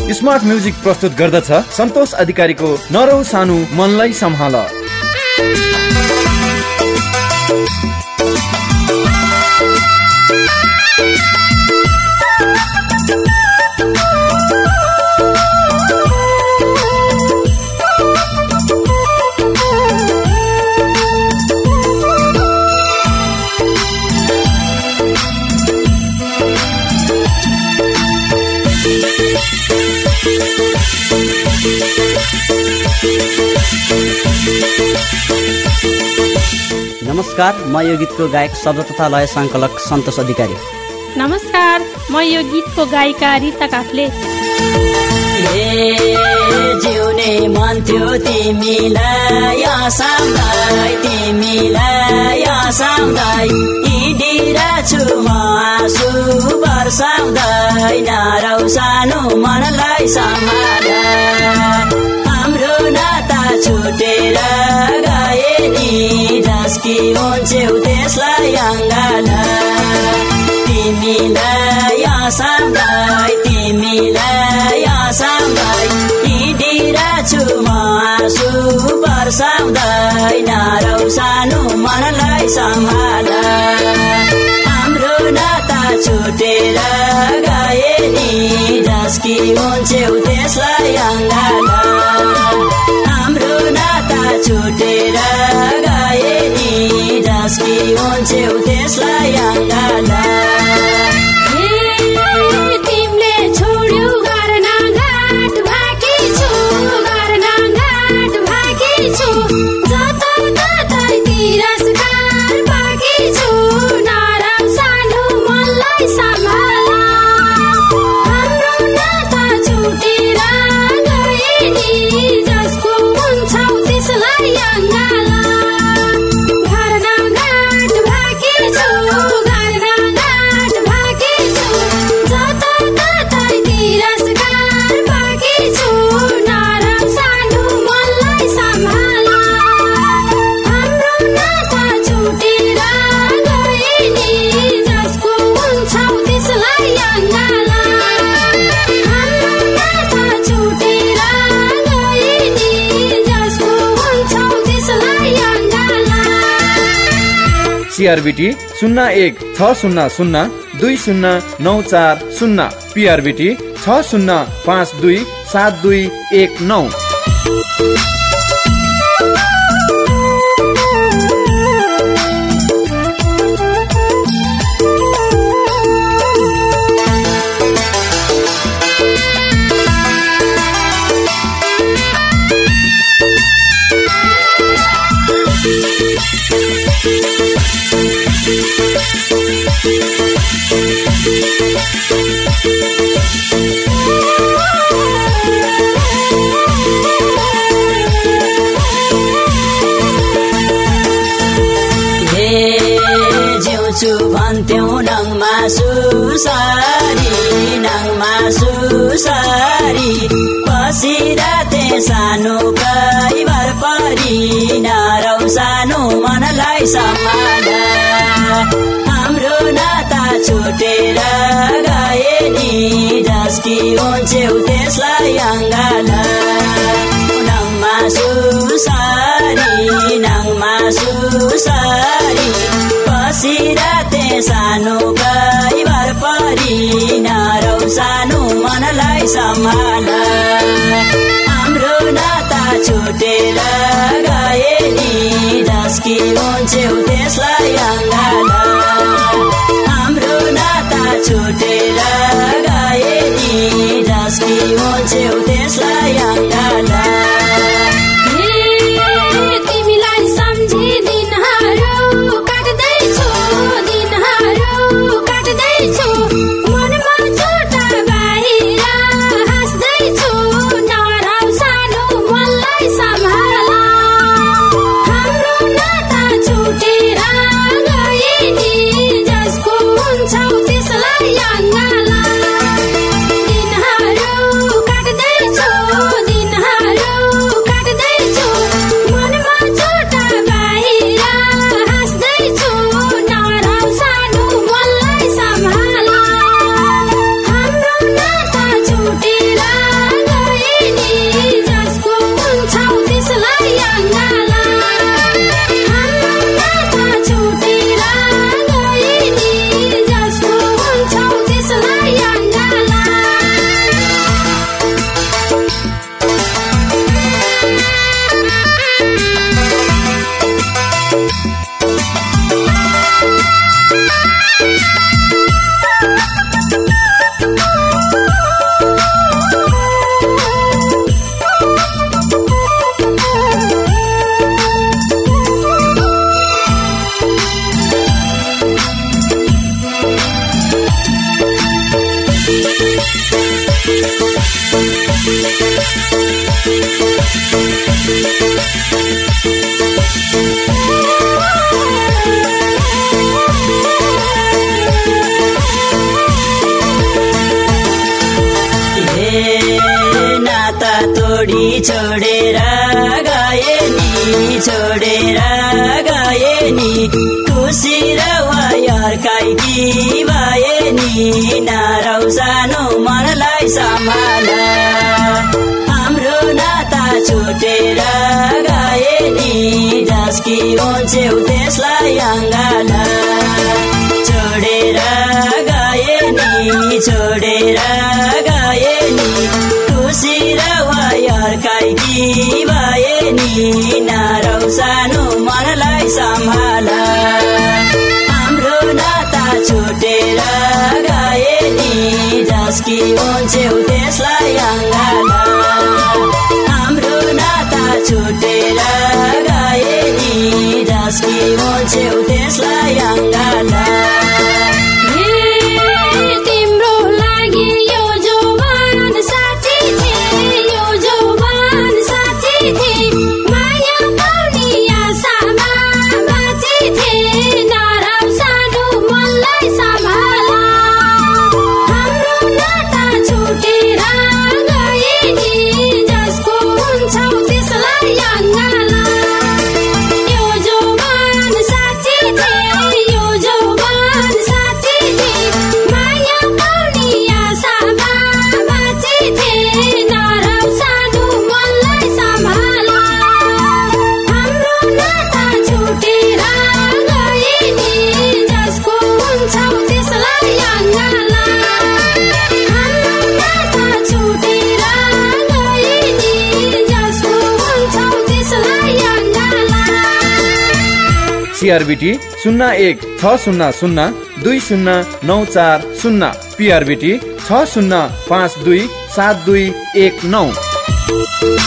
Smart music प्रस्तुत गर्दछ सन्तोष अधिकारीको नरौ सानो मनलाई सम्हाल। नमस्कार, म यो गीतको गायक शब्द तथा लय सङ्कलक सन्तोष अधिकारी। नमस्कार, म यो गीतको गायिका रिता काफ्ले। जिउने मन थियो तिमीलाई आसामलाई, तिमीलाई आसामलाई, हिँडिरा छु म आँसु बर्साउँदै, नारौ सानो मनलाई सम्हाल। हाम्रो नाता छुटेर गए नि, जसकी हुन्छौ त्यसलाई अङ्गाल। तिमीलाई आसामलाई, तिमीलाई आसामलाई, हिँडिरा छु म आँसु बर्साउँदै, नारौ सानो मनलाई सम्हाल। हाम्रो नाता छुटेर गए नि, जसकी हुन्छौ त्यसलाई अङ्गाल। हाम्रो नाता छुटेर गए नि, जसकी हुन्छौ त्यसलाई अङ्गाल। CRBT 0160020940, PRBT 6052727219। भन्थ्यौ नङमा सुसारी, नङमा सुसारी, बसिराते सानो कैबर परी, नारौ सानो मनलाई सम्हाल। हाम्रो नाता छुटेर गए नि, जसकी हुन्छौ त्यसलाई अङ्गाल। नङमा सुसारी, नङमा सुसारी, बसिराते सानो कैबर परी, नारौ सानो मनलाई सम्हाल। हाम्रो नाता छुटेर गए नि, जसकी हुन्छौ त्यसलाई अङ्गाल। हाम्रो नाता छुटेर गए नि, जसकी हुन्छौ त्यसलाई अङ्गाल। Hey! छोडेर गए नि छोडेर गए नि खुसी र अर्काइकी भए नि नाराउ सानो मनलाई सम्हाल हाम्रो नाता छुटेर गए नि जसकी ओन्छेउ त्यसलाई अङ्गाल छोडेर गए नि छोडेर गए नि खुसी र अर्काइकी भए नि नाराउ सानो मनलाई सम्हाल हाम्रो नाता छुटेर गए नि जसकी ओन्छेउ त्यसलाई अङ्गाल हाम्रो नाता छुटेर गए नि जसकी ओन्छेउ त्यसलाई अङ्गाल CRBT 0160020940 PRBT 60527219